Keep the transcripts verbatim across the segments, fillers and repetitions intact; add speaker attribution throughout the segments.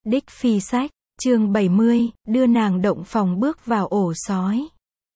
Speaker 1: Đích Phi Sách, chương bảy mươi, đưa nàng động phòng bước vào ổ sói.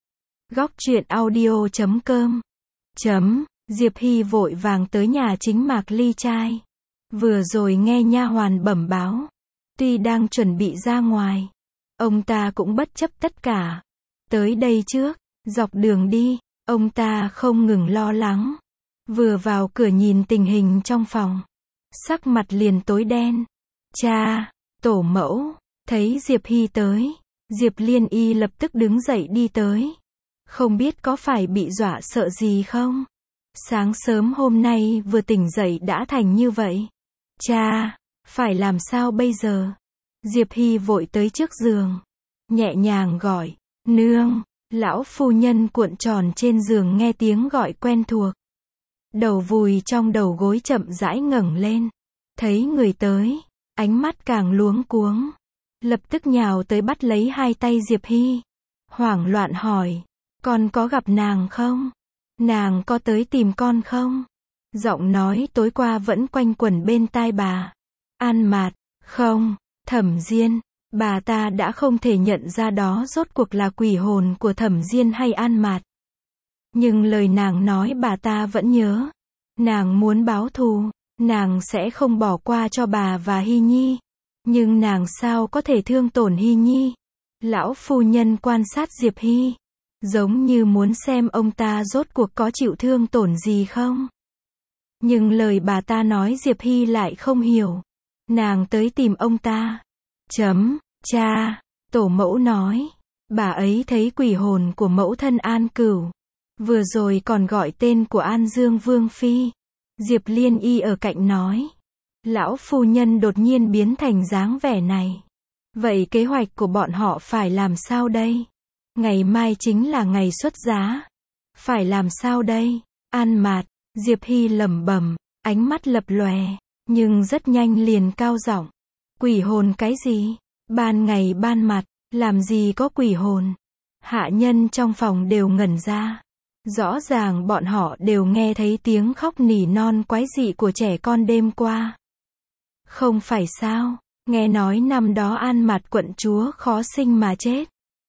Speaker 1: Góc truyện audio chấm com. Chấm, Diệp Hy vội vàng tới nhà chính Mạc Ly trai. Vừa rồi nghe nha hoàn bẩm báo. Tuy đang chuẩn bị ra ngoài, ông ta cũng bất chấp tất cả. Tới đây trước, dọc đường đi, ông ta không ngừng lo lắng. Vừa vào cửa nhìn tình hình trong phòng, sắc mặt liền tối đen. Cha, tổ mẫu, thấy Diệp Hy tới, Diệp Liên Y lập tức đứng dậy đi tới. Không biết có phải bị dọa sợ gì không? Sáng sớm hôm nay vừa tỉnh dậy đã thành như vậy. Cha, phải làm sao bây giờ? Diệp Hy vội tới trước giường, nhẹ nhàng gọi, nương. Lão phu nhân cuộn tròn trên giường nghe tiếng gọi quen thuộc. Đầu vùi trong đầu gối chậm rãi ngẩng lên. Thấy người tới, ánh mắt càng luống cuống. Lập tức nhào tới bắt lấy hai tay Diệp Hy. Hoảng loạn hỏi, con có gặp nàng không? Nàng có tới tìm con không? Giọng nói tối qua vẫn quanh quẩn bên tai bà. An Mạt, không, Thẩm Diên. Bà ta đã không thể nhận ra đó rốt cuộc là quỷ hồn của Thẩm Diên hay An Mạt. Nhưng lời nàng nói bà ta vẫn nhớ. Nàng muốn báo thù, nàng sẽ không bỏ qua cho bà và Hy Nhi. Nhưng nàng sao có thể thương tổn Hy Nhi? Lão phu nhân quan sát Diệp Hy, giống như muốn xem ông ta rốt cuộc có chịu thương tổn gì không. Nhưng lời bà ta nói Diệp Hy lại không hiểu. Nàng tới tìm ông ta. Chấm, cha, tổ mẫu nói, bà ấy thấy quỷ hồn của mẫu thân An Cửu. Vừa rồi còn gọi tên của An Dương Vương Phi. Diệp Liên Y ở cạnh nói. Lão phu nhân đột nhiên biến thành dáng vẻ này. Vậy kế hoạch của bọn họ phải làm sao đây? Ngày mai chính là ngày xuất giá. Phải làm sao đây? An Mạt, Diệp Hy lẩm bẩm, ánh mắt lập lòe, nhưng rất nhanh liền cao giọng. Quỷ hồn cái gì? Ban ngày ban mặt, làm gì có quỷ hồn? Hạ nhân trong phòng đều ngẩn ra. Rõ ràng bọn họ đều nghe thấy tiếng khóc nỉ non quái dị của trẻ con đêm qua. Không phải sao? Nghe nói năm đó An Mạt quận chúa khó sinh mà chết.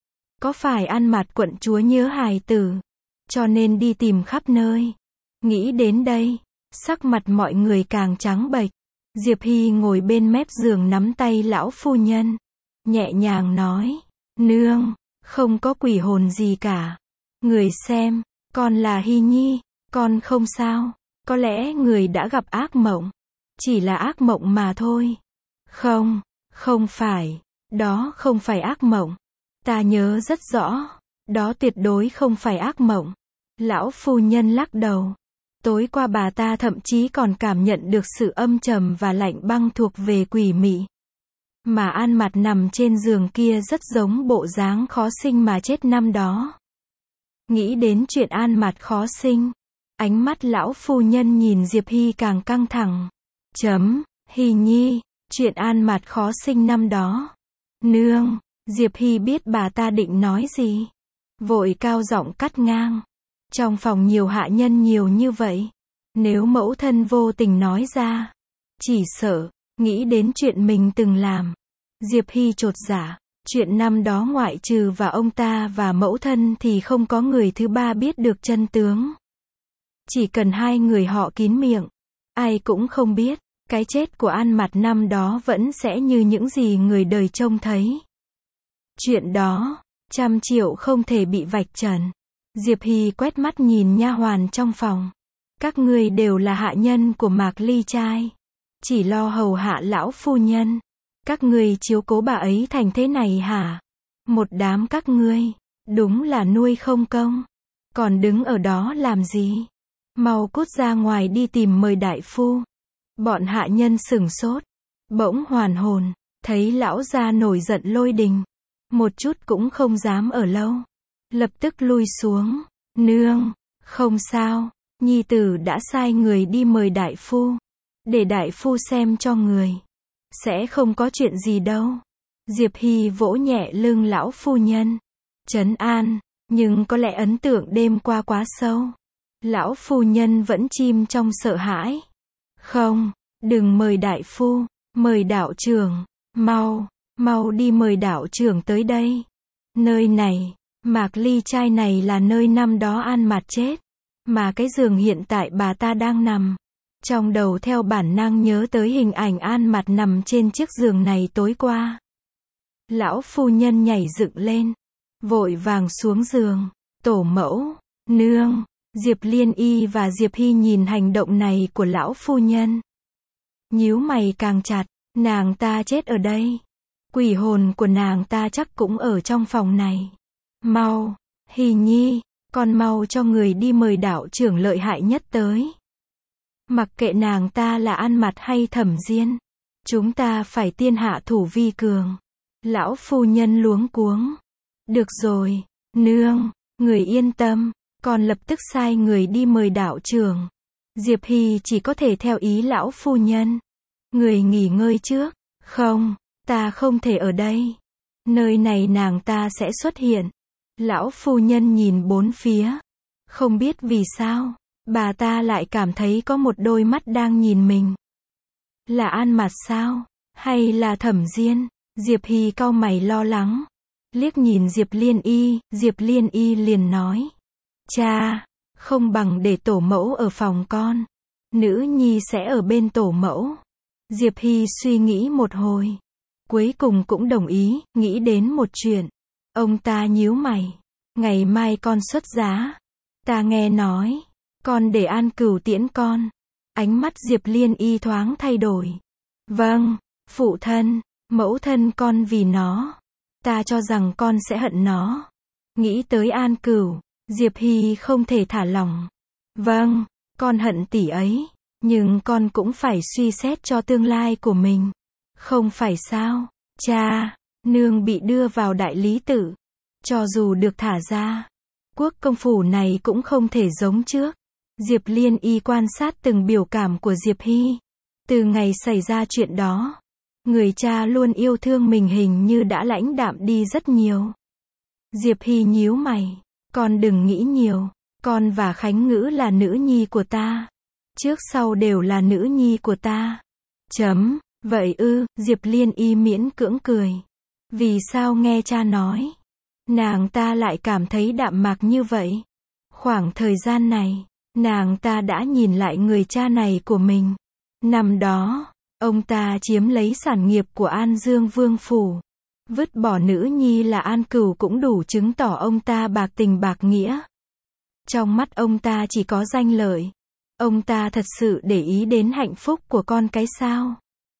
Speaker 1: Có phải An Mạt quận chúa nhớ hài tử, cho nên đi tìm khắp nơi? Nghĩ đến đây, sắc mặt mọi người càng trắng bệch. Diệp Hy ngồi bên mép giường nắm tay lão phu nhân, nhẹ nhàng nói, nương, không có quỷ hồn gì cả. Người xem, con là Hy Nhi, con không sao. Có lẽ người đã gặp ác mộng. Chỉ là ác mộng mà thôi. Không, không phải, đó không phải ác mộng. Ta nhớ rất rõ, đó tuyệt đối không phải ác mộng. Lão phu nhân lắc đầu. Tối qua bà ta thậm chí còn cảm nhận được sự âm trầm và lạnh băng thuộc về quỷ mị. Mà An Mạt nằm trên giường kia rất giống bộ dáng khó sinh mà chết năm đó. Nghĩ đến chuyện An Mạt khó sinh, ánh mắt lão phu nhân nhìn Diệp Hy càng căng thẳng. Chấm, Hy Nhi, chuyện An Mạt khó sinh năm đó. Nương, Diệp Hy biết bà ta định nói gì. Vội cao giọng cắt ngang. Trong phòng nhiều hạ nhân nhiều như vậy. Nếu mẫu thân vô tình nói ra, chỉ sợ, nghĩ đến chuyện mình từng làm. Diệp Hy chột dạ. Chuyện năm đó ngoại trừ và ông ta và mẫu thân thì không có người thứ ba biết được chân tướng. Chỉ cần hai người họ kín miệng, ai cũng không biết. Cái chết của An Mạt năm đó vẫn sẽ như những gì người đời trông thấy. Chuyện đó, trăm triệu không thể bị vạch trần. Diệp Hy quét mắt nhìn nha hoàn trong phòng. Các ngươi đều là hạ nhân của Mạc Ly trai. Chỉ lo hầu hạ lão phu nhân. Các ngươi chiếu cố bà ấy thành thế này hả? Một đám các ngươi, đúng là nuôi không công. Còn đứng ở đó làm gì? Mau cút ra ngoài đi tìm mời đại phu. Bọn hạ nhân sửng sốt, bỗng hoàn hồn, thấy lão gia nổi giận lôi đình. Một chút cũng không dám ở lâu. Lập tức lui xuống. Nương, không sao, nhi tử đã sai người đi mời đại phu. Để đại phu xem cho người. Sẽ không có chuyện gì đâu. Diệp Hy vỗ nhẹ lưng lão phu nhân. Trấn an, nhưng có lẽ ấn tượng đêm qua quá sâu. Lão phu nhân vẫn chìm trong sợ hãi. Không, đừng mời đại phu, mời đạo trưởng. Mau, mau đi mời đạo trưởng tới đây. Nơi này, Mạc Ly trai này là nơi năm đó An Mạt chết. Mà cái giường hiện tại bà ta đang nằm. Trong đầu theo bản năng nhớ tới hình ảnh An Mạt nằm trên chiếc giường này tối qua. Lão phu nhân nhảy dựng lên. Vội vàng xuống giường. Tổ mẫu, nương, Diệp Liên Y và Diệp Hy nhìn hành động này của lão phu nhân. Nhíu mày càng chặt, nàng ta chết ở đây. Quỷ hồn của nàng ta chắc cũng ở trong phòng này. Mau, Hy Nhi, con mau cho người đi mời đạo trưởng lợi hại nhất tới. Mặc kệ nàng ta là An Mạt hay Thẩm Diên. Chúng ta phải tiên hạ thủ vi cường. Lão phu nhân luống cuống. Được rồi, nương, người yên tâm, con lập tức sai người đi mời đạo trưởng. Diệp Hy chỉ có thể theo ý lão phu nhân. Người nghỉ ngơi trước. Không, ta không thể ở đây. Nơi này nàng ta sẽ xuất hiện. Lão phu nhân nhìn bốn phía. Không biết vì sao, bà ta lại cảm thấy có một đôi mắt đang nhìn mình. Là An Mạt sao? Hay là Thẩm Diên? Diệp Hy cau mày lo lắng. Liếc nhìn Diệp Liên Y, Diệp Liên Y liền nói. Cha, không bằng để tổ mẫu ở phòng con. Nữ nhi sẽ ở bên tổ mẫu. Diệp Hy suy nghĩ một hồi. Cuối cùng cũng đồng ý, nghĩ đến một chuyện. Ông ta nhíu mày. Ngày mai con xuất giá. Ta nghe nói, con để An Cửu tiễn con. Ánh mắt Diệp Liên Y thoáng thay đổi. Vâng, phụ thân, mẫu thân con vì nó. Ta cho rằng con sẽ hận nó. Nghĩ tới An Cửu, Diệp Hy không thể thả lỏng. Vâng, con hận tỷ ấy, nhưng con cũng phải suy xét cho tương lai của mình. Không phải sao? Cha, nương bị đưa vào đại lý tự. Cho dù được thả ra, quốc công phủ này cũng không thể giống trước. Diệp Liên Y quan sát từng biểu cảm của Diệp Hy. Từ ngày xảy ra chuyện đó, người cha luôn yêu thương mình hình như đã lãnh đạm đi rất nhiều. Diệp Hy nhíu mày. Con đừng nghĩ nhiều. Con và Khánh Ngữ là nữ nhi của ta. Trước sau đều là nữ nhi của ta. Chấm. Vậy ư, Diệp Liên Y miễn cưỡng cười. Vì sao nghe cha nói, nàng ta lại cảm thấy đạm mạc như vậy? Khoảng thời gian này, nàng ta đã nhìn lại người cha này của mình. Năm đó, ông ta chiếm lấy sản nghiệp của An Dương Vương Phủ. Vứt bỏ nữ nhi là An Cửu cũng đủ chứng tỏ ông ta bạc tình bạc nghĩa. Trong mắt ông ta chỉ có danh lợi. Ông ta thật sự để ý đến hạnh phúc của con cái sao?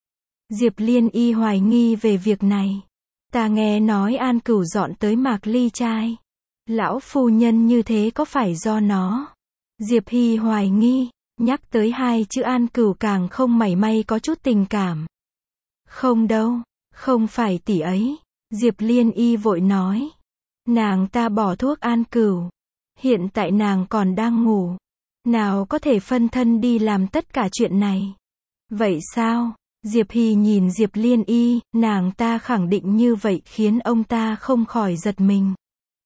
Speaker 1: Diệp Liên Y hoài nghi về việc này. Ta nghe nói An Cửu dọn tới Mạc Ly trai. Lão phu nhân như thế có phải do nó? Diệp Hy hoài nghi, nhắc tới hai chữ An Cửu càng không mảy may có chút tình cảm. Không đâu, không phải tỷ ấy. Diệp Liên Y vội nói. Nàng ta bỏ thuốc An Cửu. Hiện tại nàng còn đang ngủ. Nào có thể phân thân đi làm tất cả chuyện này. Vậy sao? Diệp Hy nhìn Diệp Liên Y, nàng ta khẳng định như vậy khiến ông ta không khỏi giật mình.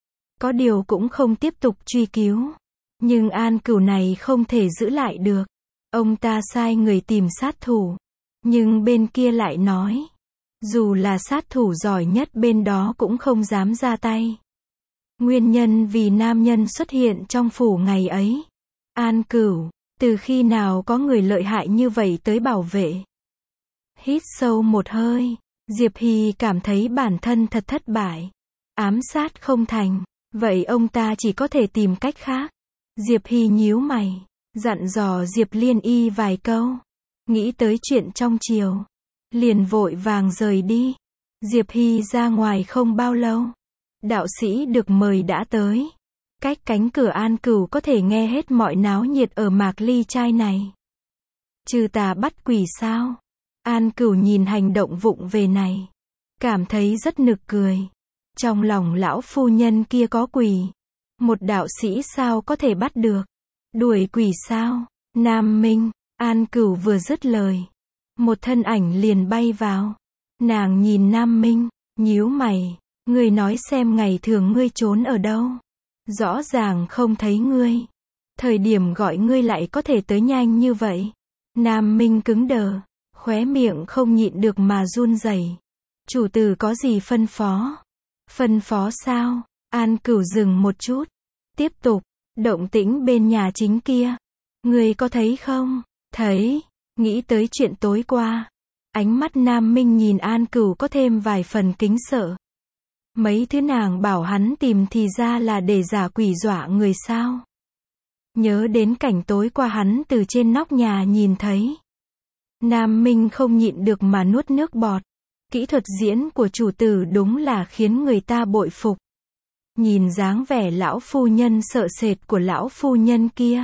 Speaker 1: Có điều cũng không tiếp tục truy cứu. Nhưng An Cửu này không thể giữ lại được. Ông ta sai người tìm sát thủ. Nhưng bên kia lại nói. Dù là sát thủ giỏi nhất bên đó cũng không dám ra tay. Nguyên nhân vì nam nhân xuất hiện trong phủ ngày ấy. An Cửu, từ khi nào có người lợi hại như vậy tới bảo vệ? Hít sâu một hơi, Diệp Hy cảm thấy bản thân thật thất bại. Ám sát không thành, vậy ông ta chỉ có thể tìm cách khác. Diệp Hy nhíu mày, dặn dò Diệp Liên Y vài câu. Nghĩ tới chuyện trong chiều, liền vội vàng rời đi. Diệp Hy ra ngoài không bao lâu. Đạo sĩ được mời đã tới. Cách cánh cửa An Cửu có thể nghe hết mọi náo nhiệt ở Mạc Ly trai này. Trừ tà bắt quỷ sao? An Cửu nhìn hành động vụng về này, cảm thấy rất nực cười. Trong lòng lão phu nhân kia có quỷ. Một đạo sĩ sao có thể bắt được? Đuổi quỷ sao? Nam Minh, An Cửu vừa dứt lời. Một thân ảnh liền bay vào. Nàng nhìn Nam Minh, nhíu mày. Ngươi nói xem ngày thường ngươi trốn ở đâu? Rõ ràng không thấy ngươi. Thời điểm gọi ngươi lại có thể tới nhanh như vậy. Nam Minh cứng đờ. Khóe miệng không nhịn được mà run rẩy. Chủ tử có gì phân phó? Phân phó sao? An Cửu dừng một chút. Tiếp tục, động tĩnh bên nhà chính kia. Người có thấy không? Thấy. Nghĩ tới chuyện tối qua. Ánh mắt Nam Minh nhìn An Cửu có thêm vài phần kính sợ. Mấy thứ nàng bảo hắn tìm thì ra là để giả quỷ dọa người sao? Nhớ đến cảnh tối qua hắn từ trên nóc nhà nhìn thấy. Nam Minh không nhịn được mà nuốt nước bọt. Kỹ thuật diễn của chủ tử đúng là khiến người ta bội phục. Nhìn dáng vẻ lão phu nhân sợ sệt của lão phu nhân kia.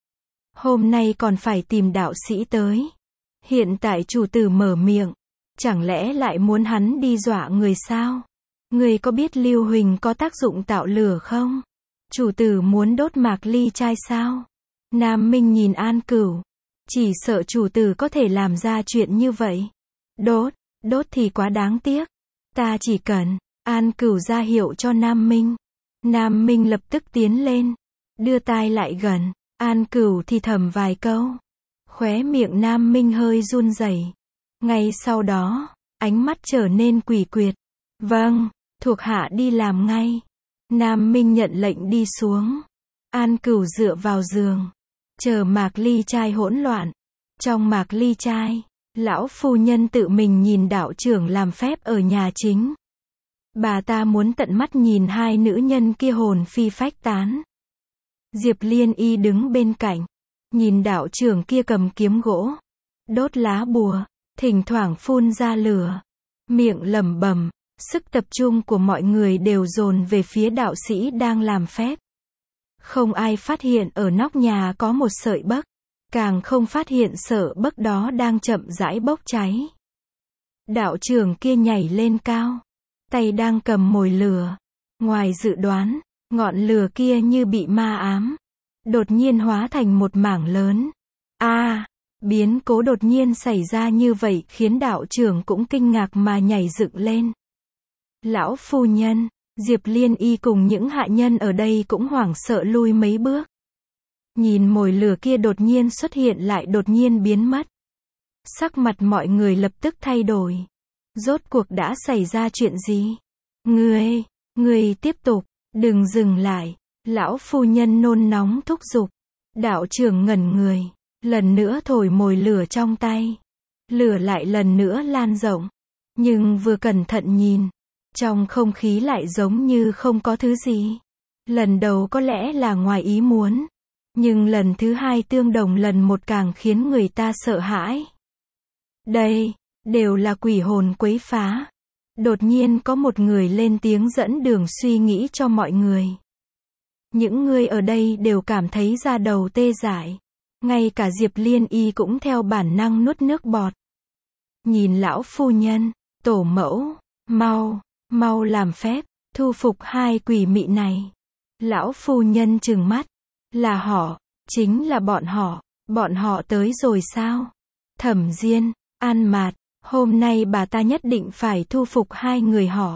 Speaker 1: Hôm nay còn phải tìm đạo sĩ tới. Hiện tại chủ tử mở miệng. Chẳng lẽ lại muốn hắn đi dọa người sao? Người có biết Lưu Huỳnh có tác dụng tạo lửa không? Chủ tử muốn đốt mạc ly trai sao? Nam Minh nhìn An Cửu. Chỉ sợ chủ tử có thể làm ra chuyện như vậy. Đốt, đốt thì quá đáng tiếc. Ta chỉ cần. An Cửu ra hiệu cho Nam Minh. Nam Minh lập tức tiến lên. Đưa tai lại gần. An Cửu thì thầm vài câu. Khóe miệng Nam Minh hơi run rẩy. Ngay sau đó, ánh mắt trở nên quỷ quyệt. Vâng, thuộc hạ đi làm ngay. Nam Minh nhận lệnh đi xuống. An Cửu dựa vào giường. Chờ mạc ly trai hỗn loạn. Trong mạc ly trai, lão phu nhân tự mình nhìn đạo trưởng làm phép ở nhà chính. Bà ta muốn tận mắt nhìn hai nữ nhân kia hồn phi phách tán. Diệp Liên Y đứng bên cạnh. Nhìn đạo trưởng kia cầm kiếm gỗ. Đốt lá bùa. Thỉnh thoảng phun ra lửa. Miệng lẩm bẩm. Sức tập trung của mọi người đều dồn về phía đạo sĩ đang làm phép. Không ai phát hiện ở nóc nhà có một sợi bấc. Càng không phát hiện sợ bấc đó đang chậm rãi bốc cháy. Đạo trưởng kia nhảy lên cao. Tay đang cầm mồi lửa. Ngoài dự đoán, ngọn lửa kia như bị ma ám. Đột nhiên hóa thành một mảng lớn. A, à, biến cố đột nhiên xảy ra như vậy khiến đạo trưởng cũng kinh ngạc mà nhảy dựng lên. Lão phu nhân, Diệp Liên Y cùng những hạ nhân ở đây cũng hoảng sợ lui mấy bước. Nhìn mồi lửa kia đột nhiên xuất hiện lại đột nhiên biến mất. Sắc mặt mọi người lập tức thay đổi. Rốt cuộc đã xảy ra chuyện gì? Ngươi, ngươi tiếp tục, đừng dừng lại. Lão phu nhân nôn nóng thúc giục. Đạo trưởng ngẩn người, lần nữa thổi mồi lửa trong tay. Lửa lại lần nữa lan rộng. Nhưng vừa cẩn thận nhìn, trong không khí lại giống như không có thứ gì. Lần đầu có lẽ là ngoài ý muốn. Nhưng lần thứ hai tương đồng lần một càng khiến người ta sợ hãi. Đây, đều là quỷ hồn quấy phá. Đột nhiên có một người lên tiếng dẫn đường suy nghĩ cho mọi người. Những người ở đây đều cảm thấy da đầu tê dại. Ngay cả Diệp Liên Y cũng theo bản năng nuốt nước bọt. Nhìn lão phu nhân, tổ mẫu, mau, mau làm phép, thu phục hai quỷ mị này. Lão phu nhân trừng mắt. Là họ, chính là bọn họ, bọn họ tới rồi sao? Thẩm Diên, An Mạt, hôm nay bà ta nhất định phải thu phục hai người họ.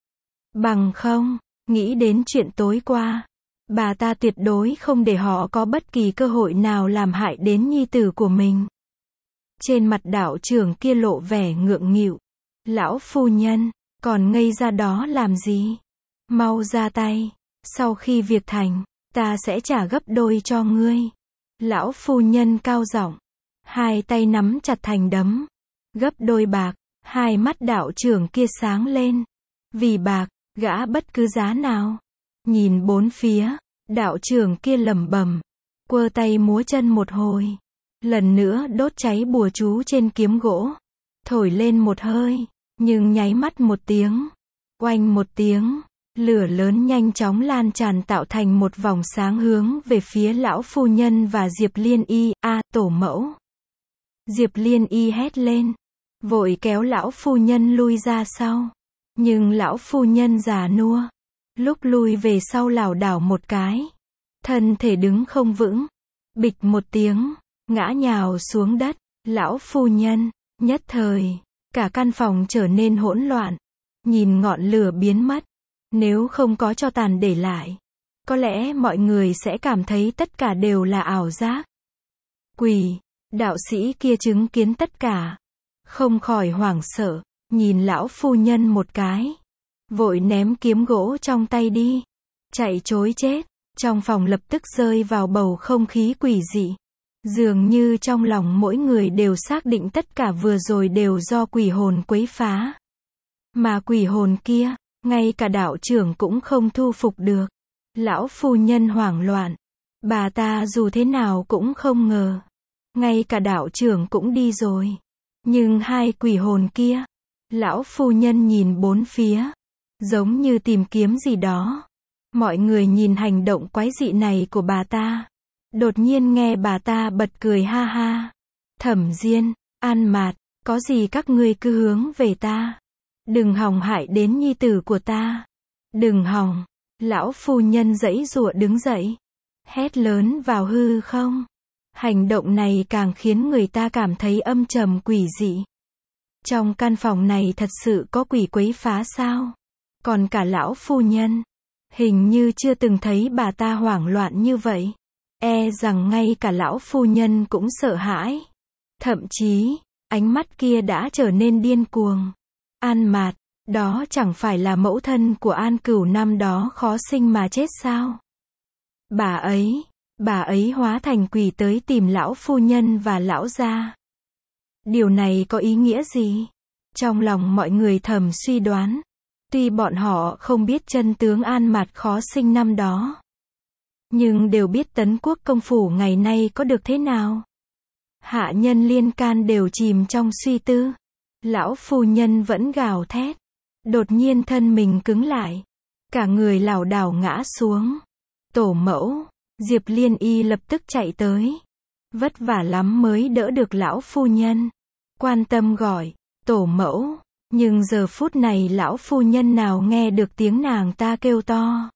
Speaker 1: Bằng không, nghĩ đến chuyện tối qua, bà ta tuyệt đối không để họ có bất kỳ cơ hội nào làm hại đến nhi tử của mình. Trên mặt đạo trưởng kia lộ vẻ ngượng nghịu. Lão phu nhân, còn ngây ra đó làm gì? Mau ra tay, sau khi việc thành, ta sẽ trả gấp đôi cho ngươi. Lão phu nhân cao giọng, hai tay nắm chặt thành đấm. Gấp đôi bạc, hai mắt đạo trưởng kia sáng lên. Vì bạc, gã bất cứ giá nào. Nhìn bốn phía, đạo trưởng kia lẩm bẩm, quơ tay múa chân một hồi. Lần nữa đốt cháy bùa chú trên kiếm gỗ. Thổi lên một hơi, nhưng nháy mắt một tiếng. Oanh một tiếng. Lửa lớn nhanh chóng lan tràn tạo thành một vòng sáng hướng về phía lão phu nhân và Diệp Liên Y. A, à, tổ mẫu. Diệp Liên Y hét lên. Vội kéo lão phu nhân lui ra sau. Nhưng lão phu nhân già nua. Lúc lui về sau lảo đảo một cái. Thân thể đứng không vững. Bịch một tiếng. Ngã nhào xuống đất. Lão phu nhân. Nhất thời. Cả căn phòng trở nên hỗn loạn. Nhìn ngọn lửa biến mất. Nếu không có tro tàn để lại, có lẽ mọi người sẽ cảm thấy tất cả đều là ảo giác. Quỷ, đạo sĩ kia chứng kiến tất cả, không khỏi hoảng sợ, nhìn lão phu nhân một cái. Vội ném kiếm gỗ trong tay đi. Chạy trối chết. Trong phòng lập tức rơi vào bầu không khí quỷ dị. Dường như trong lòng mỗi người đều xác định tất cả vừa rồi đều do quỷ hồn quấy phá. Mà quỷ hồn kia, ngay cả đạo trưởng cũng không thu phục được. Lão phu nhân hoảng loạn. Bà ta dù thế nào cũng không ngờ. Ngay cả đạo trưởng cũng đi rồi. Nhưng hai quỷ hồn kia. Lão phu nhân nhìn bốn phía. Giống như tìm kiếm gì đó. Mọi người nhìn hành động quái dị này của bà ta. Đột nhiên nghe bà ta bật cười ha ha. Thẩm Diên, An Mạt, có gì các ngươi cứ hướng về ta. Đừng hòng hại đến nhi tử của ta. Đừng hòng. Lão phu nhân giãy giụa đứng dậy. Hét lớn vào hư không. Hành động này càng khiến người ta cảm thấy âm trầm quỷ dị. Trong căn phòng này thật sự có quỷ quấy phá sao? Còn cả lão phu nhân. Hình như chưa từng thấy bà ta hoảng loạn như vậy. E rằng ngay cả lão phu nhân cũng sợ hãi. Thậm chí, ánh mắt kia đã trở nên điên cuồng. An Mạt, đó chẳng phải là mẫu thân của An Cửu năm đó khó sinh mà chết sao? Bà ấy, bà ấy hóa thành quỷ tới tìm lão phu nhân và lão gia. Điều này có ý nghĩa gì? Trong lòng mọi người thầm suy đoán. Tuy bọn họ không biết chân tướng An Mạt khó sinh năm đó. Nhưng đều biết Tấn Quốc công phủ ngày nay có được thế nào. Hạ nhân liên can đều chìm trong suy tư. Lão phu nhân vẫn gào thét. Đột nhiên thân mình cứng lại. Cả người lảo đảo ngã xuống. Tổ mẫu, Diệp Liên Y lập tức chạy tới. Vất vả lắm mới đỡ được lão phu nhân. Quan tâm gọi, tổ mẫu. Nhưng giờ phút này lão phu nhân nào nghe được tiếng nàng ta kêu to.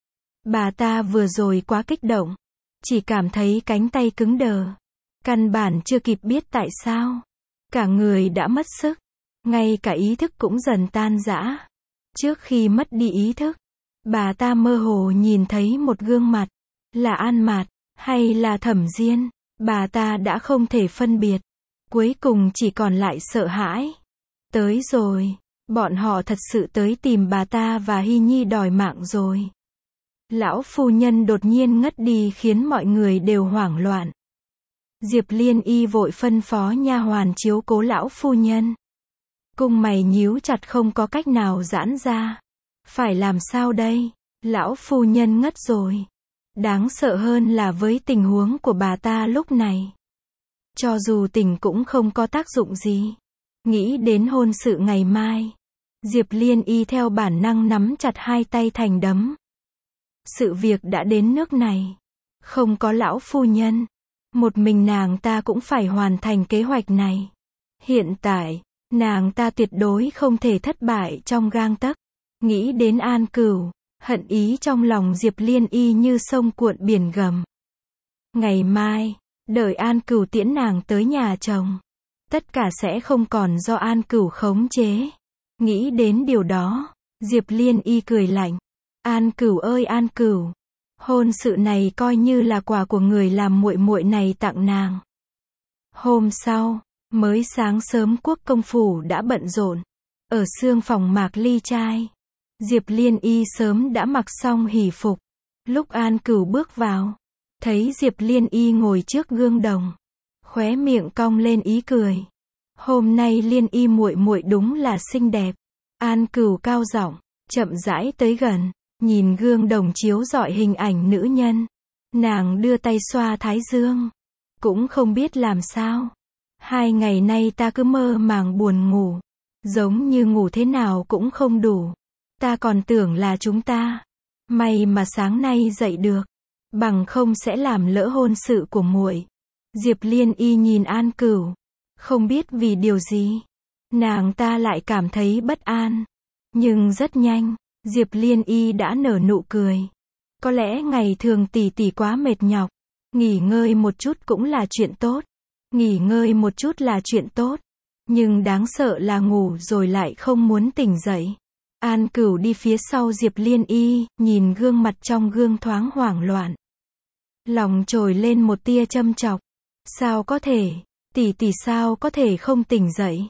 Speaker 1: Bà ta vừa rồi quá kích động. Chỉ cảm thấy cánh tay cứng đờ. Căn bản chưa kịp biết tại sao. Cả người đã mất sức. Ngay cả ý thức cũng dần tan rã. Trước khi mất đi ý thức, bà ta mơ hồ nhìn thấy một gương mặt. Là An Mạt, hay là Thẩm Diên. Bà ta đã không thể phân biệt. Cuối cùng chỉ còn lại sợ hãi. Tới rồi. Bọn họ thật sự tới tìm bà ta và Hy Nhi đòi mạng rồi. Lão phu nhân đột nhiên ngất đi khiến mọi người đều hoảng loạn. Diệp Liên Y vội phân phó nha hoàn chiếu cố lão phu nhân. Cung mày nhíu chặt không có cách nào giãn ra. Phải làm sao đây? Lão phu nhân ngất rồi. Đáng sợ hơn là với tình huống của bà ta lúc này. Cho dù tỉnh cũng không có tác dụng gì. Nghĩ đến hôn sự ngày mai. Diệp Liên Y theo bản năng nắm chặt hai tay thành đấm. Sự việc đã đến nước này. Không có lão phu nhân. Một mình nàng ta cũng phải hoàn thành kế hoạch này. Hiện tại, nàng ta tuyệt đối không thể thất bại trong gang tấc. Nghĩ đến An Cửu, hận ý trong lòng Diệp Liên Y như sông cuộn biển gầm. Ngày mai, đợi An Cửu tiễn nàng tới nhà chồng. Tất cả sẽ không còn do An Cửu khống chế. Nghĩ đến điều đó, Diệp Liên Y cười lạnh. An Cửu ơi An Cửu, hôn sự này coi như là quà của người làm muội muội này tặng nàng. Hôm sau, mới sáng sớm Quốc công phủ đã bận rộn. Ở xương phòng Mạc Ly trai, Diệp Liên Y sớm đã mặc xong hỷ phục. Lúc An Cửu bước vào, thấy Diệp Liên Y ngồi trước gương đồng, khóe miệng cong lên ý cười. Hôm nay Liên Y muội muội đúng là xinh đẹp. An Cửu cao giọng, chậm rãi tới gần, nhìn gương đồng chiếu rọi hình ảnh nữ nhân. Nàng đưa tay xoa thái dương, cũng không biết làm sao. Hai ngày nay ta cứ mơ màng buồn ngủ, giống như ngủ thế nào cũng không đủ. Ta còn tưởng là chúng ta. May mà sáng nay dậy được, bằng không sẽ làm lỡ hôn sự của muội. Diệp Liên Y nhìn An Cửu, không biết vì điều gì, nàng ta lại cảm thấy bất an. Nhưng rất nhanh, Diệp Liên Y đã nở nụ cười. Có lẽ ngày thường tỷ tỷ quá mệt nhọc, nghỉ ngơi một chút cũng là chuyện tốt. Nghỉ ngơi một chút là chuyện tốt, nhưng đáng sợ là ngủ rồi lại không muốn tỉnh dậy. An Cửu đi phía sau Diệp Liên Y, nhìn gương mặt trong gương thoáng hoảng loạn. Lòng trồi lên một tia châm chọc. Sao có thể, tỷ tỷ sao có thể không tỉnh dậy?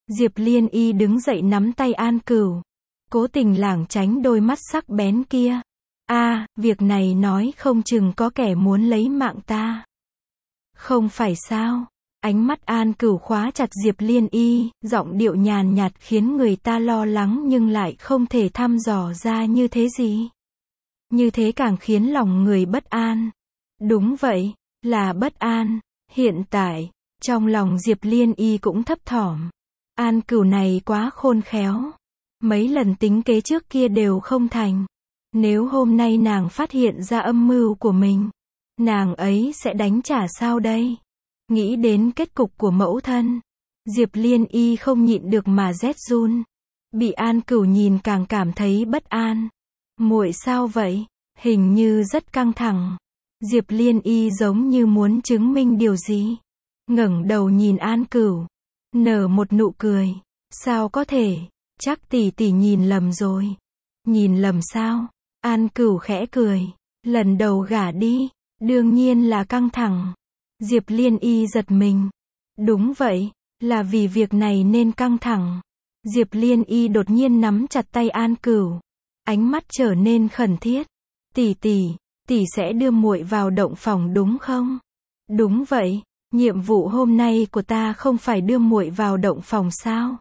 Speaker 1: Diệp Liên Y đứng dậy nắm tay An Cửu, cố tình lảng tránh đôi mắt sắc bén kia. A, việc này nói không chừng có kẻ muốn lấy mạng ta. Không phải sao? Ánh mắt An Cửu khóa chặt Diệp Liên Y, giọng điệu nhàn nhạt khiến người ta lo lắng nhưng lại không thể thăm dò ra như thế gì. Như thế càng khiến lòng người bất an. Đúng vậy, là bất an. Hiện tại, trong lòng Diệp Liên Y cũng thấp thỏm. An Cửu này quá khôn khéo. Mấy lần tính kế trước kia đều không thành. Nếu hôm nay nàng phát hiện ra âm mưu của mình, nàng ấy sẽ đánh trả sao đây? Nghĩ đến kết cục của mẫu thân, Diệp Liên Y không nhịn được mà rét run. Bị An Cửu nhìn càng cảm thấy bất an. Muội sao vậy? Hình như rất căng thẳng. Diệp Liên Y giống như muốn chứng minh điều gì. Ngẩng đầu nhìn An Cửu, nở một nụ cười. Sao có thể? Chắc tỷ tỷ nhìn lầm rồi. Nhìn lầm sao? An Cửu khẽ cười. Lần đầu gả đi, đương nhiên là căng thẳng. Diệp Liên Y giật mình. Đúng vậy, là vì việc này nên căng thẳng. Diệp Liên Y đột nhiên nắm chặt tay An Cửu. Ánh mắt trở nên khẩn thiết. Tỷ tỷ, tỷ sẽ đưa muội vào động phòng đúng không? Đúng vậy, nhiệm vụ hôm nay của ta không phải đưa muội vào động phòng sao?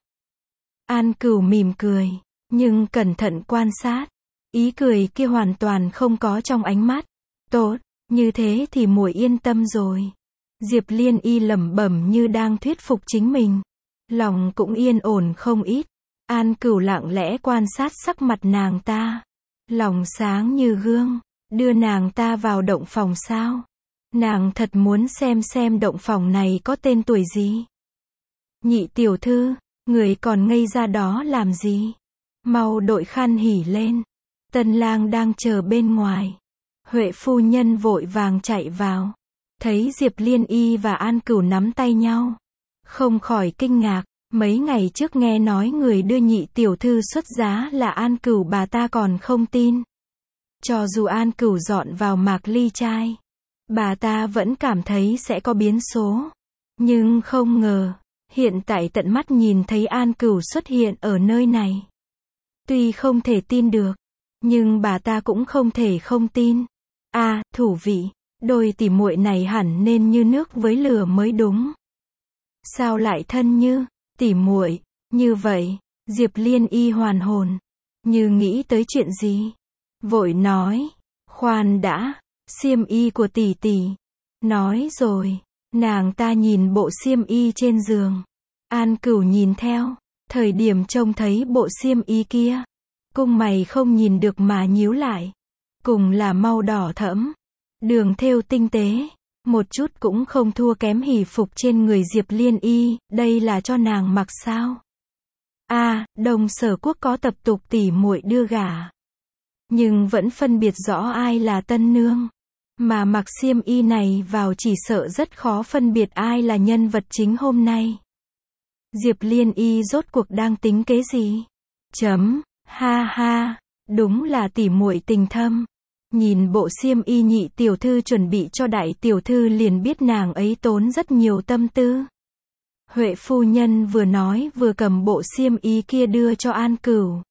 Speaker 1: An Cửu mỉm cười, nhưng cẩn thận quan sát. Ý cười kia hoàn toàn không có trong ánh mắt. Tốt, như thế thì muội yên tâm rồi. Diệp Liên Y lẩm bẩm như đang thuyết phục chính mình. Lòng cũng yên ổn không ít. An Cửu lặng lẽ quan sát sắc mặt nàng ta. Lòng sáng như gương. Đưa nàng ta vào động phòng sao? Nàng thật muốn xem xem động phòng này có tên tuổi gì. Nhị tiểu thư, người còn ngây ra đó làm gì? Mau đội khăn hỉ lên. Tân lang đang chờ bên ngoài. Huệ phu nhân vội vàng chạy vào. Thấy Diệp Liên Y và An Cửu nắm tay nhau. Không khỏi kinh ngạc. Mấy ngày trước nghe nói người đưa nhị tiểu thư xuất giá là An Cửu, bà ta còn không tin. Cho dù An Cửu dọn vào Mạc Ly Trai, bà ta vẫn cảm thấy sẽ có biến số. Nhưng không ngờ, hiện tại tận mắt nhìn thấy An Cửu xuất hiện ở nơi này. Tuy không thể tin được, nhưng bà ta cũng không thể không tin. A, à, thủ vị, đôi tỷ muội này hẳn nên như nước với lửa mới đúng. Sao lại thân như tỷ muội? Như vậy, Diệp Liên Y hoàn hồn, như nghĩ tới chuyện gì, vội nói, khoan đã, xiêm y của tỷ tỷ. Nói rồi, nàng ta nhìn bộ xiêm y trên giường. An Cửu nhìn theo, thời điểm trông thấy bộ xiêm y kia, cung mày không nhìn được mà nhíu lại. Cùng là màu đỏ thẫm, đường thêu tinh tế, một chút cũng không thua kém hỷ phục trên người Diệp Liên Y, đây là cho nàng mặc sao? A, à, Đông Sở Quốc có tập tục tỷ muội đưa gả, nhưng vẫn phân biệt rõ ai là tân nương, mà mặc xiêm y này vào chỉ sợ rất khó phân biệt ai là nhân vật chính hôm nay. Diệp Liên Y rốt cuộc đang tính kế gì? Chấm, ha ha, đúng là tỷ muội tình thâm. Nhìn bộ xiêm y nhị tiểu thư chuẩn bị cho đại tiểu thư liền biết nàng ấy tốn rất nhiều tâm tư. Huệ phu nhân vừa nói vừa cầm bộ xiêm y kia đưa cho An Cửu.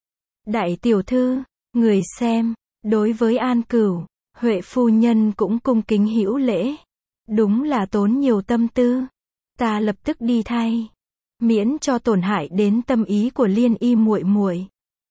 Speaker 1: Đại tiểu thư, người xem, đối với An Cửu, Huệ phu nhân cũng cung kính hữu lễ. Đúng là tốn nhiều tâm tư. Ta lập tức đi thay, miễn cho tổn hại đến tâm ý của Liên Y muội muội.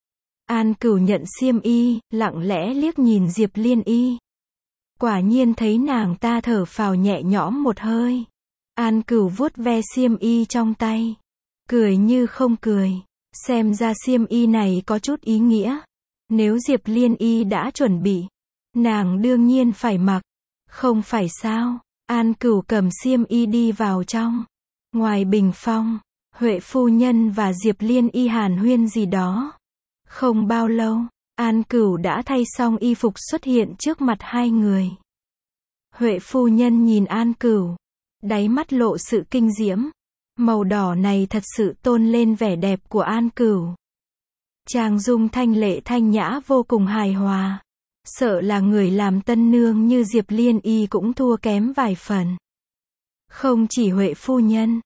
Speaker 1: An Cửu nhận xiêm y, lặng lẽ liếc nhìn Diệp Liên Y. Quả nhiên thấy nàng ta thở phào nhẹ nhõm một hơi. An Cửu vuốt ve xiêm y trong tay, cười như không cười. Xem ra xiêm y này có chút ý nghĩa. Nếu Diệp Liên Y đã chuẩn bị, nàng đương nhiên phải mặc. Không phải sao? An Cửu cầm xiêm y đi vào trong. Ngoài bình phong, Huệ phu nhân và Diệp Liên Y hàn huyên gì đó. Không bao lâu, An Cửu đã thay xong y phục xuất hiện trước mặt hai người. Huệ phu nhân nhìn An Cửu, đáy mắt lộ sự kinh diễm. Màu đỏ này thật sự tôn lên vẻ đẹp của An Cửu. Trang dung thanh lệ thanh nhã vô cùng hài hòa. Sợ là người làm tân nương như Diệp Liên Y cũng thua kém vài phần. Không chỉ Huệ phu nhân,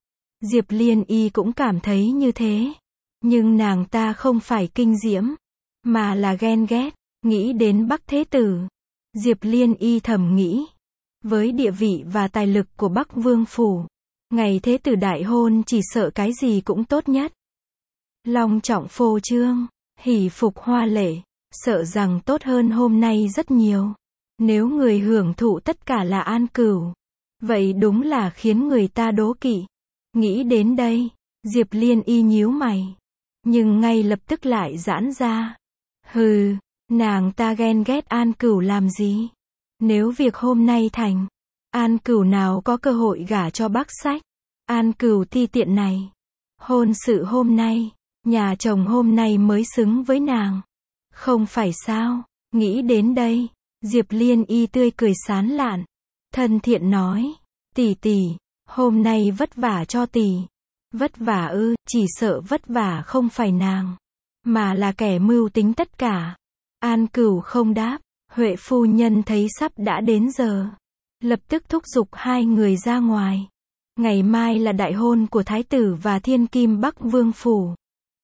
Speaker 1: Diệp Liên Y cũng cảm thấy như thế. Nhưng nàng ta không phải kinh diễm, mà là ghen ghét. Nghĩ đến Bắc Thế Tử, Diệp Liên Y thầm nghĩ. Với địa vị và tài lực của Bắc Vương Phủ, ngày Thế Tử đại hôn chỉ sợ cái gì cũng tốt nhất. Long trọng phô trương, hỷ phục hoa lệ, sợ rằng tốt hơn hôm nay rất nhiều. Nếu người hưởng thụ tất cả là An Cửu, vậy đúng là khiến người ta đố kỵ. Nghĩ đến đây, Diệp Liên Y nhíu mày, nhưng ngay lập tức lại giãn ra. Hừ, nàng ta ghen ghét An Cửu làm gì? Nếu việc hôm nay thành, An Cửu nào có cơ hội gả cho Bắc Sách. An Cửu ti tiện này. Hôn sự hôm nay, nhà chồng hôm nay mới xứng với nàng. Không phải sao? Nghĩ đến đây, Diệp Liên Y tươi cười sán lạn, thân thiện nói, tỷ tỷ, hôm nay vất vả cho tỷ. Vất vả ư? Chỉ sợ vất vả không phải nàng, mà là kẻ mưu tính tất cả. An Cửu không đáp. Huệ phu nhân thấy sắp đã đến giờ, lập tức thúc giục hai người ra ngoài. Ngày mai là đại hôn của Thái tử và Thiên Kim Bắc Vương Phủ.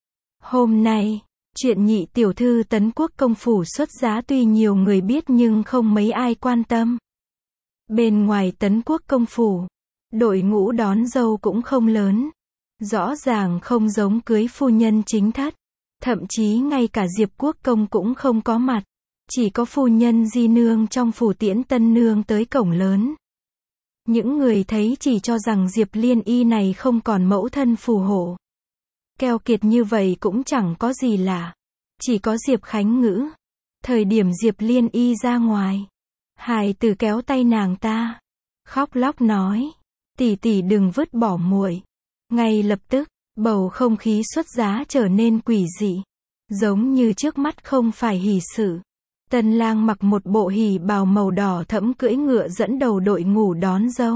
Speaker 1: Hôm nay, chuyện nhị tiểu thư Tấn Quốc công phủ xuất giá tuy nhiều người biết nhưng không mấy ai quan tâm. Bên ngoài Tấn Quốc công phủ, đội ngũ đón dâu cũng không lớn. Rõ ràng không giống cưới phu nhân chính thất. Thậm chí ngay cả Diệp Quốc công cũng không có mặt. Chỉ có phu nhân Di Nương trong phủ tiễn tân nương tới cổng lớn. Những người thấy chỉ cho rằng Diệp Liên Y này không còn mẫu thân phù hộ. Keo kiệt như vậy cũng chẳng có gì lạ. Chỉ có Diệp Khánh Ngữ. Thời điểm Diệp Liên Y ra ngoài, hài tử kéo tay nàng ta, khóc lóc nói, tỷ tỷ đừng vứt bỏ muội. Ngay lập tức, bầu không khí xuất giá trở nên quỷ dị. Giống như trước mắt không phải hỷ sự. Tân lang mặc một bộ hỉ bào màu đỏ thẫm cưỡi ngựa dẫn đầu đội ngũ đón dâu.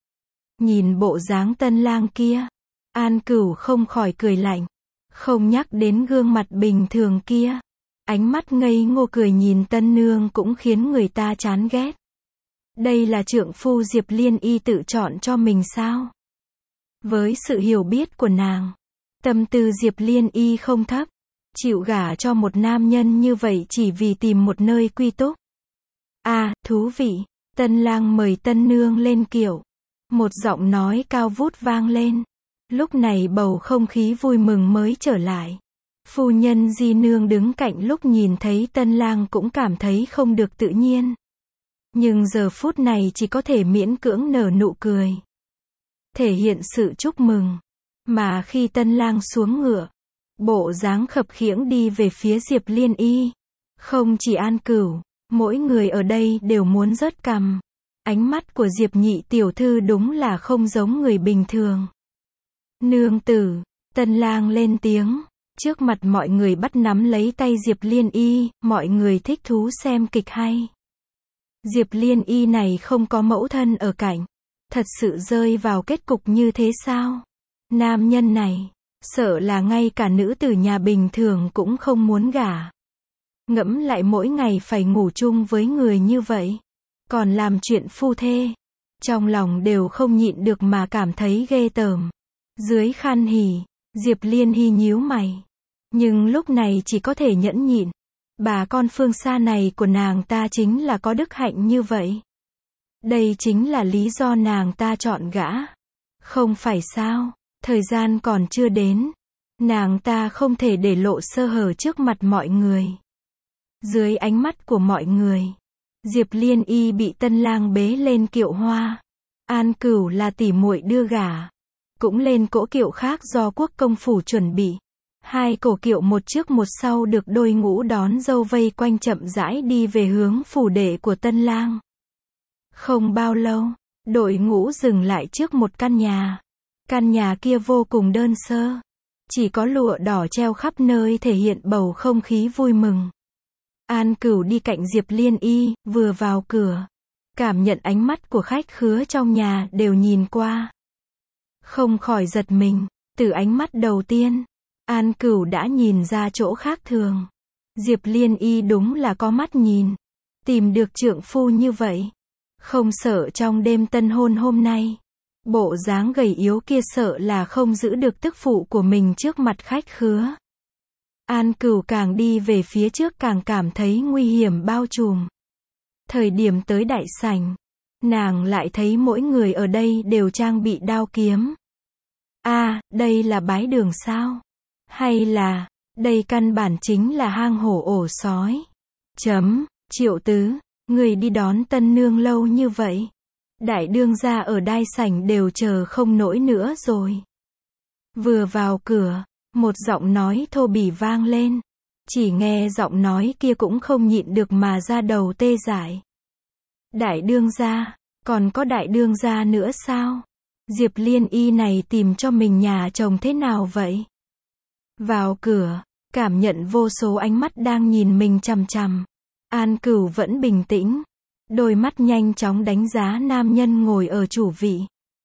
Speaker 1: Nhìn bộ dáng tân lang kia, An Cửu không khỏi cười lạnh. Không nhắc đến gương mặt bình thường kia. Ánh mắt ngây ngô cười nhìn tân nương cũng khiến người ta chán ghét. Đây là trượng phu Diệp Liên Y tự chọn cho mình sao? Với sự hiểu biết của nàng, tâm tư Diệp Liên Y không thấp. Chịu gả cho một nam nhân như vậy chỉ vì tìm một nơi quy túc. À, thú vị. Tân lang mời tân nương lên kiệu. Một giọng nói cao vút vang lên. Lúc này bầu không khí vui mừng mới trở lại. Phu nhân Di Nương đứng cạnh lúc nhìn thấy tân lang cũng cảm thấy không được tự nhiên. Nhưng giờ phút này chỉ có thể miễn cưỡng nở nụ cười. Thể hiện sự chúc mừng. Mà khi tân lang xuống ngựa, bộ dáng khập khiễng đi về phía Diệp Liên Y. Không chỉ An Cửu, mỗi người ở đây đều muốn rớt cằm. Ánh mắt của Diệp nhị tiểu thư đúng là không giống người bình thường. Nương tử, tân lang lên tiếng. Trước mặt mọi người bắt nắm lấy tay Diệp Liên Y, mọi người thích thú xem kịch hay. Diệp Liên Y này không có mẫu thân ở cạnh. Thật sự rơi vào kết cục như thế sao? Nam nhân này, sợ là ngay cả nữ tử nhà bình thường cũng không muốn gả. Ngẫm lại mỗi ngày phải ngủ chung với người như vậy, còn làm chuyện phu thê, trong lòng đều không nhịn được mà cảm thấy ghê tởm. Dưới khan hỉ, Diệp Liên Hy nhíu mày. Nhưng lúc này chỉ có thể nhẫn nhịn. Bà con phương xa này của nàng ta chính là có đức hạnh như vậy. Đây chính là lý do nàng ta chọn gã. Không phải sao? Thời gian còn chưa đến. Nàng ta không thể để lộ sơ hở trước mặt mọi người. Dưới ánh mắt của mọi người, Diệp Liên Y bị tân lang bế lên kiệu hoa. An Cửu là tỷ muội đưa gả. Cũng lên cỗ kiệu khác do quốc công phủ chuẩn bị. Hai cổ kiệu một trước một sau được đôi ngũ đón dâu vây quanh chậm rãi đi về hướng phủ đệ của tân lang. Không bao lâu, đội ngũ dừng lại trước một căn nhà. Căn nhà kia vô cùng đơn sơ. Chỉ có lụa đỏ treo khắp nơi thể hiện bầu không khí vui mừng. An Cửu đi cạnh Diệp Liên Y, vừa vào cửa. Cảm nhận ánh mắt của khách khứa trong nhà đều nhìn qua. Không khỏi giật mình, từ ánh mắt đầu tiên, An Cửu đã nhìn ra chỗ khác thường. Diệp Liên Y đúng là có mắt nhìn. Tìm được trượng phu như vậy. Không sợ trong đêm tân hôn hôm nay, Bộ dáng gầy yếu kia sợ là không giữ được tức phụ của mình trước mặt khách khứa. An Cửu càng đi về phía trước càng cảm thấy nguy hiểm bao trùm. Thời điểm tới đại sảnh, nàng lại thấy mỗi người ở đây đều trang bị đao kiếm. A, à, đây là bái đường sao? Hay là, đây căn bản chính là hang hổ ổ sói? Chấm, Triệu Tứ, người đi đón tân nương lâu như vậy. Đại đương gia ở đai sảnh đều chờ không nổi nữa rồi. Vừa vào cửa, một giọng nói thô bỉ vang lên. Chỉ nghe giọng nói kia cũng không nhịn được mà ra đầu tê dại. Đại đương gia, còn có đại đương gia nữa sao? Diệp Liên Y này tìm cho mình nhà chồng thế nào vậy? Vào cửa, cảm nhận vô số ánh mắt đang nhìn mình chằm chằm. An Cửu vẫn bình tĩnh. Đôi mắt nhanh chóng đánh giá nam nhân ngồi ở chủ vị.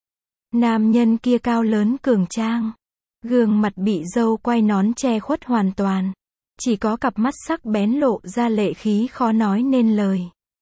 Speaker 1: Nam nhân kia cao lớn cường tráng. Gương mặt bị râu quai nón che khuất hoàn toàn. Chỉ có cặp mắt sắc bén lộ ra lệ khí khó nói nên lời.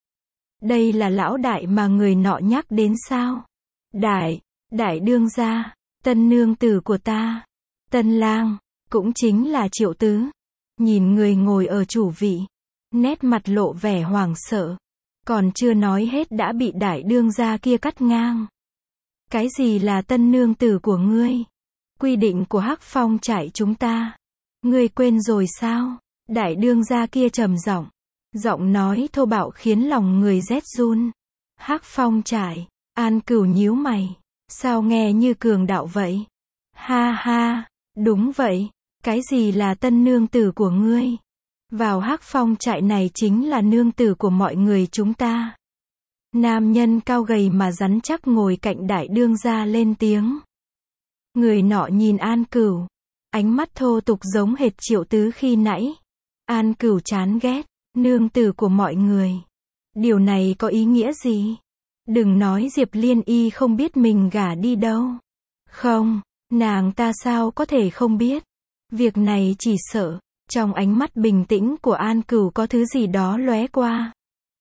Speaker 1: Đây là lão đại mà người nọ nhắc đến sao? Đại, đại đương gia, tân nương tử của ta. Tân lang, cũng chính là Triệu Tứ. Nhìn người ngồi ở chủ vị. Nét mặt lộ vẻ hoảng sợ. Còn chưa nói hết đã bị đại đương gia kia cắt ngang. Cái gì là tân nương tử của ngươi? Quy định của Hắc Phong trại chúng ta. Ngươi quên rồi sao? Đại đương gia kia trầm giọng. Giọng nói thô bạo khiến lòng người rét run. Hắc Phong trại. An Cửu nhíu mày. Sao nghe như cường đạo vậy? Ha ha, đúng vậy. Cái gì là tân nương tử của ngươi? Vào Hắc Phong trại này chính là nương tử của mọi người chúng ta. Nam nhân cao gầy mà rắn chắc ngồi cạnh đại đương gia lên tiếng. Người nọ nhìn An Cửu. Ánh mắt thô tục giống hệt Triệu Tứ khi nãy. An Cửu chán ghét. Nương tử của mọi người. Điều này có ý nghĩa gì? Đừng nói Diệp Liên Y không biết mình gả đi đâu. Không, nàng ta sao có thể không biết. Việc này chỉ sợ. Trong ánh mắt bình tĩnh của An Cửu có thứ gì đó lóe qua.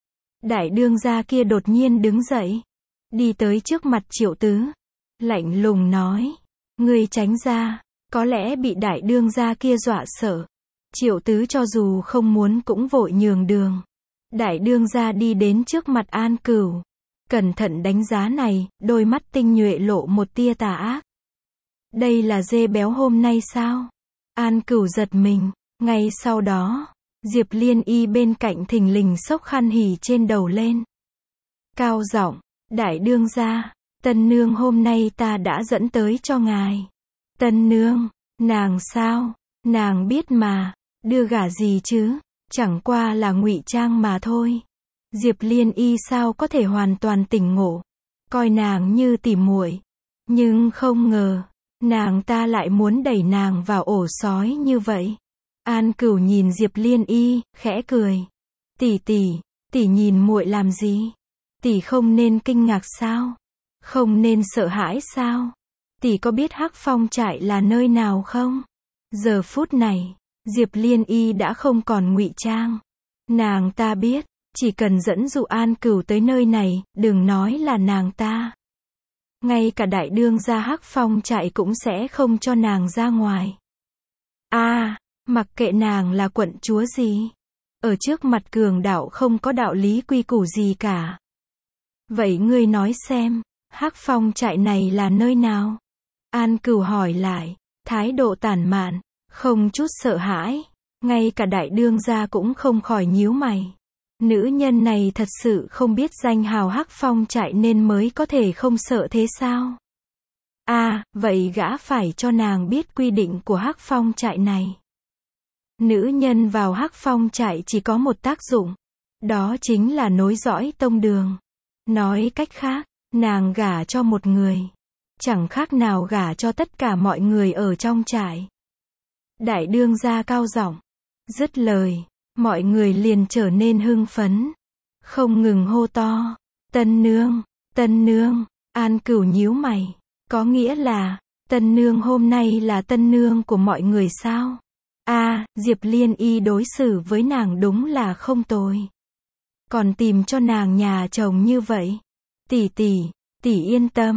Speaker 1: Đại đương gia kia đột nhiên đứng dậy. Đi tới trước mặt Triệu Tứ. Lạnh lùng nói. Ngươi tránh ra. Có lẽ bị đại đương gia kia dọa sợ. Triệu Tứ cho dù không muốn cũng vội nhường đường. Đại đương gia đi đến trước mặt An Cửu. Cẩn thận đánh giá này, đôi mắt tinh nhuệ lộ một tia tà ác. Đây là dê béo hôm nay sao? An Cửu giật mình. Ngay sau đó, Diệp Liên Y bên cạnh thình lình xốc khăn hỉ trên đầu lên. Cao giọng, đại đương gia, tân nương hôm nay ta đã dẫn tới cho ngài. Tân nương, nàng sao? Nàng biết mà, đưa gả gì chứ? Chẳng qua là ngụy trang mà thôi. Diệp Liên Y sao có thể hoàn toàn tỉnh ngộ, coi nàng như tỉ muội, nhưng không ngờ, nàng ta lại muốn đẩy nàng vào ổ sói như vậy. An Cửu nhìn Diệp Liên Y, khẽ cười. Tỷ tỷ, tỷ nhìn muội làm gì? Tỷ không nên kinh ngạc sao? Không nên sợ hãi sao? Tỷ có biết Hắc Phong trại là nơi nào không? Giờ phút này, Diệp Liên Y đã không còn ngụy trang. Nàng ta biết, chỉ cần dẫn dụ An Cửu tới nơi này, đừng nói là nàng ta. Ngay cả đại đương gia Hắc Phong trại cũng sẽ không cho nàng ra ngoài. A, à, mặc kệ nàng là quận chúa gì. Ở trước mặt cường đạo không có đạo lý quy củ gì cả. Vậy ngươi nói xem, Hắc Phong trại này là nơi nào? An Cửu hỏi lại, thái độ tản mạn, không chút sợ hãi. Ngay cả đại đương gia cũng không khỏi nhíu mày. Nữ nhân này thật sự không biết danh hào Hắc Phong trại nên mới có thể không sợ thế sao? À, vậy gã phải cho nàng biết quy định của Hắc Phong trại này. Nữ nhân vào Hắc Phong trại chỉ có một tác dụng. Đó chính là nối dõi tông đường. Nói cách khác, nàng gả cho một người. Chẳng khác nào gả cho tất cả mọi người ở trong trại. Đại đương gia cao giọng. Dứt lời, mọi người liền trở nên hưng phấn. Không ngừng hô to. Tân nương, tân nương, An Cửu nhíu mày. Có nghĩa là, tân nương hôm nay là tân nương của mọi người sao? A, à, Diệp Liên Y đối xử với nàng đúng là không tồi. Còn tìm cho nàng nhà chồng như vậy. Tỷ tỷ, tỷ yên tâm,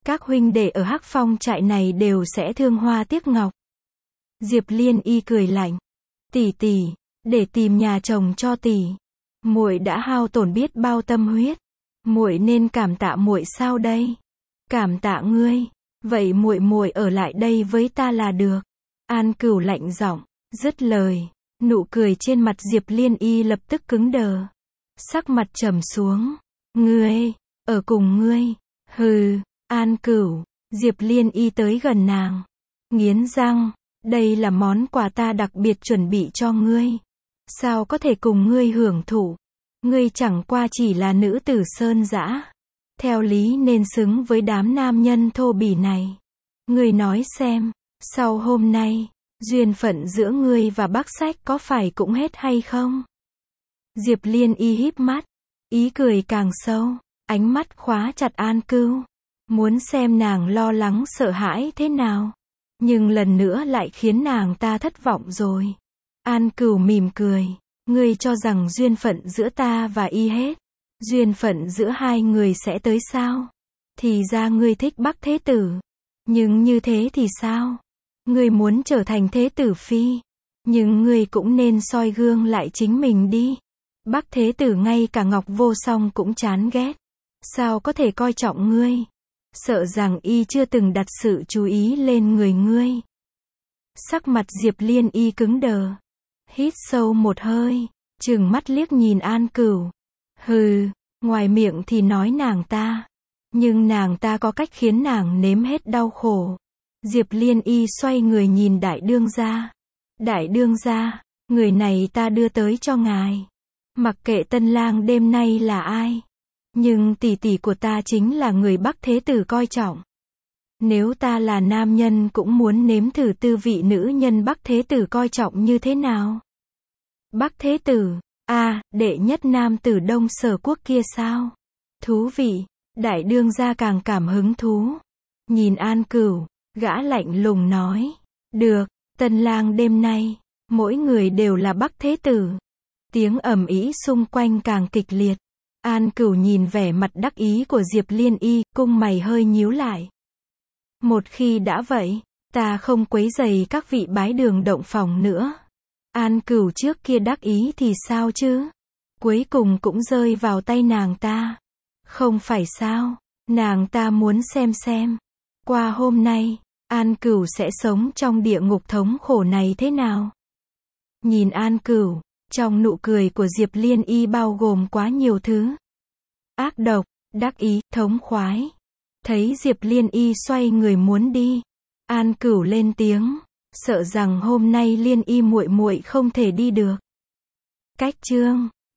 Speaker 1: Các huynh đệ ở Hắc Phong trại này đều sẽ thương hoa tiếc ngọc. Diệp Liên Y cười lạnh. Tỷ tỷ, để tìm nhà chồng cho tỷ. Muội đã hao tổn biết bao tâm huyết. Muội nên cảm tạ muội sao đây? Cảm tạ ngươi. Vậy muội muội ở lại đây với ta là được. An Cửu lạnh giọng, dứt lời, nụ cười trên mặt Diệp Liên Y lập tức cứng đờ. Sắc mặt trầm xuống. Ngươi, ở cùng ngươi. Hừ, An Cửu. Diệp Liên Y tới gần nàng. Nghiến răng, đây là món quà ta đặc biệt chuẩn bị cho ngươi. Sao có thể cùng ngươi hưởng thụ? Ngươi chẳng qua chỉ là nữ tử sơn dã. Theo lý nên xứng với đám nam nhân thô bỉ này. Ngươi nói xem, sau hôm nay, duyên phận giữa ngươi và Bắc Sách có phải cũng hết hay không? Diệp Liên Y híp mắt, ý cười càng sâu, ánh mắt khóa chặt An Cửu, muốn xem nàng lo lắng sợ hãi thế nào. Nhưng lần nữa lại khiến nàng ta thất vọng rồi. An Cửu mỉm cười, ngươi cho rằng duyên phận giữa ta và y hết. Duyên phận giữa hai người sẽ tới sao? Thì ra ngươi thích Bắc Thế Tử. Nhưng như thế thì sao? Ngươi muốn trở thành Thế Tử Phi. Nhưng ngươi cũng nên soi gương lại chính mình đi. Bắc Thế Tử ngay cả Ngọc Vô Song cũng chán ghét. Sao có thể coi trọng ngươi? Sợ rằng y chưa từng đặt sự chú ý lên người ngươi. Sắc mặt Diệp Liên Y cứng đờ. Hít sâu một hơi, trừng mắt liếc nhìn An Cửu. Hừ, ngoài miệng thì nói nàng ta. Nhưng nàng ta có cách khiến nàng nếm hết đau khổ. Diệp Liên Y xoay người nhìn đại đương gia. Đại đương gia, người này ta đưa tới cho ngài. Mặc kệ tân lang đêm nay là ai. Nhưng tỷ tỷ của ta chính là người Bắc Thế Tử coi trọng. Nếu ta là nam nhân cũng muốn nếm thử tư vị nữ nhân Bắc Thế Tử coi trọng như thế nào. Bắc Thế Tử, à, đệ nhất nam tử Đông Sở Quốc kia sao? Thú vị, đại đương gia càng cảm hứng thú. Nhìn An Cửu, gã lạnh lùng nói. Được, tân lang đêm nay, mỗi người đều là Bắc Thế Tử. Tiếng ầm ĩ xung quanh càng kịch liệt. An Cửu nhìn vẻ mặt đắc ý của Diệp Liên Y, cung mày hơi nhíu lại. Một khi đã vậy, ta không quấy rầy các vị bái đường động phòng nữa. An Cửu trước kia đắc ý thì sao chứ? Cuối cùng cũng rơi vào tay nàng ta. Không phải sao? Nàng ta muốn xem xem. Qua hôm nay, An Cửu sẽ sống trong địa ngục thống khổ này thế nào? Nhìn An Cửu, trong nụ cười của Diệp Liên Y bao gồm quá nhiều thứ. Ác độc, đắc ý, thống khoái. Thấy Diệp Liên Y xoay người muốn đi, An Cửu lên tiếng, sợ rằng hôm nay Liên Y muội muội không thể đi được. Cách chương